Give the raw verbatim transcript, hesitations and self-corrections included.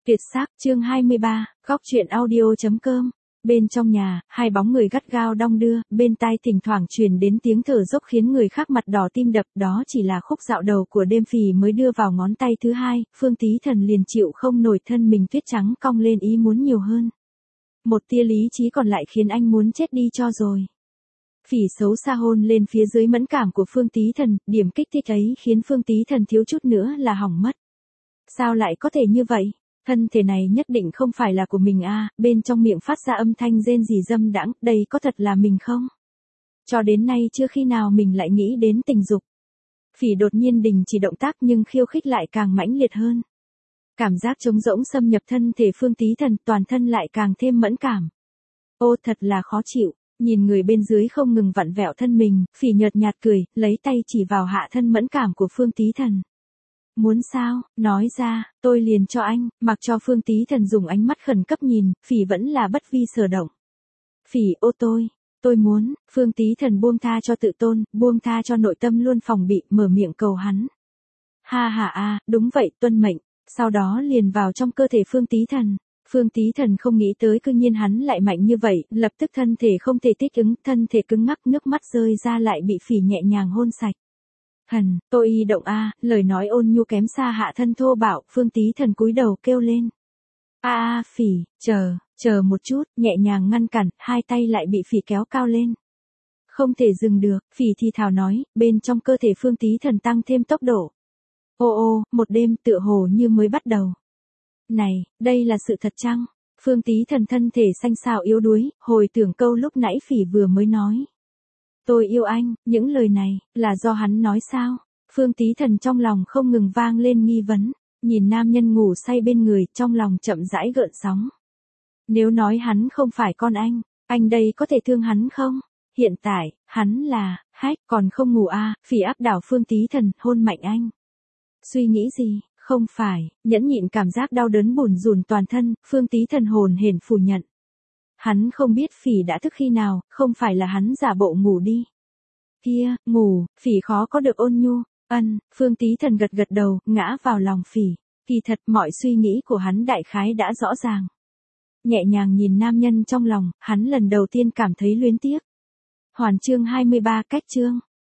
Tuyệt sắc, chương hai mươi ba, góc truyện audio.com. Bên trong nhà, hai bóng người gắt gao đong đưa, bên tai thỉnh thoảng truyền đến tiếng thở dốc khiến người khác mặt đỏ tim đập, đó chỉ là khúc dạo đầu của đêm. Phì mới đưa vào ngón tay thứ hai, Phương Tí Thần liền chịu không nổi, thân mình tuyết trắng cong lên, ý muốn nhiều hơn. Một tia lý trí còn lại khiến anh muốn chết đi cho rồi. Phỉ xấu xa hôn lên phía dưới mẫn cảm của Phương Tí Thần, điểm kích thích ấy khiến Phương Tí Thần thiếu chút nữa là hỏng mất. Sao lại có thể như vậy? Thân thể này nhất định không phải là của mình à, bên trong miệng phát ra âm thanh rên rỉ dâm đãng, đây có thật là mình không? Cho đến nay chưa khi nào mình lại nghĩ đến tình dục. Phỉ đột nhiên đình chỉ động tác nhưng khiêu khích lại càng mãnh liệt hơn. Cảm giác trống rỗng xâm nhập thân thể Phương Tí Thần, toàn thân lại càng thêm mẫn cảm. Ô thật là khó chịu, nhìn người bên dưới không ngừng vặn vẹo thân mình, Phỉ nhợt nhạt cười, lấy tay chỉ vào hạ thân mẫn cảm của Phương Tí Thần. Muốn sao, nói ra, tôi liền cho anh, mặc cho Phương Tí Thần dùng ánh mắt khẩn cấp nhìn, Phỉ vẫn là bất vi sở động. Phỉ, ô tôi, tôi muốn, Phương Tí Thần buông tha cho tự tôn, buông tha cho nội tâm luôn phòng bị, mở miệng cầu hắn. Ha ha a, đúng vậy, tuân mệnh, sau đó liền vào trong cơ thể Phương Tí Thần. Phương Tí Thần không nghĩ tới cư nhiên hắn lại mạnh như vậy, lập tức thân thể không thể thích ứng, thân thể cứng ngắc, nước mắt rơi ra lại bị Phỉ nhẹ nhàng hôn sạch. Thần, tôi y động a, lời nói ôn nhu kém xa hạ thân thô bạo, Phương Tí Thần cúi đầu kêu lên. A a, Phỉ, chờ, chờ một chút, nhẹ nhàng ngăn cản, hai tay lại bị Phỉ kéo cao lên. Không thể dừng được, Phỉ thì thào nói, bên trong cơ thể Phương Tí Thần tăng thêm tốc độ. Ô ô, một đêm tựa hồ như mới bắt đầu. Này, đây là sự thật chăng? Phương Tí Thần thân thể xanh xao yếu đuối, hồi tưởng câu lúc nãy Phỉ vừa mới nói. Tôi yêu anh, những lời này, là do hắn nói sao? Phương Tí Thần trong lòng không ngừng vang lên nghi vấn, nhìn nam nhân ngủ say bên người, trong lòng chậm rãi gợn sóng. Nếu nói hắn không phải con anh, anh đây có thể thương hắn không? Hiện tại, hắn là, hách, còn không ngủ à, Phỉ áp đảo Phương Tí Thần, hôn mạnh anh. Suy nghĩ gì? Không phải, nhẫn nhịn cảm giác đau đớn bủn rủn toàn thân, Phương Tí Thần hồn hển phủ nhận. Hắn không biết Phỉ đã thức khi nào, không phải là hắn giả bộ ngủ đi. Kia, ngủ, Phỉ khó có được ôn nhu, ân, Phương Tí Thần gật gật đầu, ngã vào lòng Phỉ. Kỳ thật mọi suy nghĩ của hắn đại khái đã rõ ràng. Nhẹ nhàng nhìn nam nhân trong lòng, hắn lần đầu tiên cảm thấy luyến tiếc. Hoàn chương hai mươi ba, cách chương.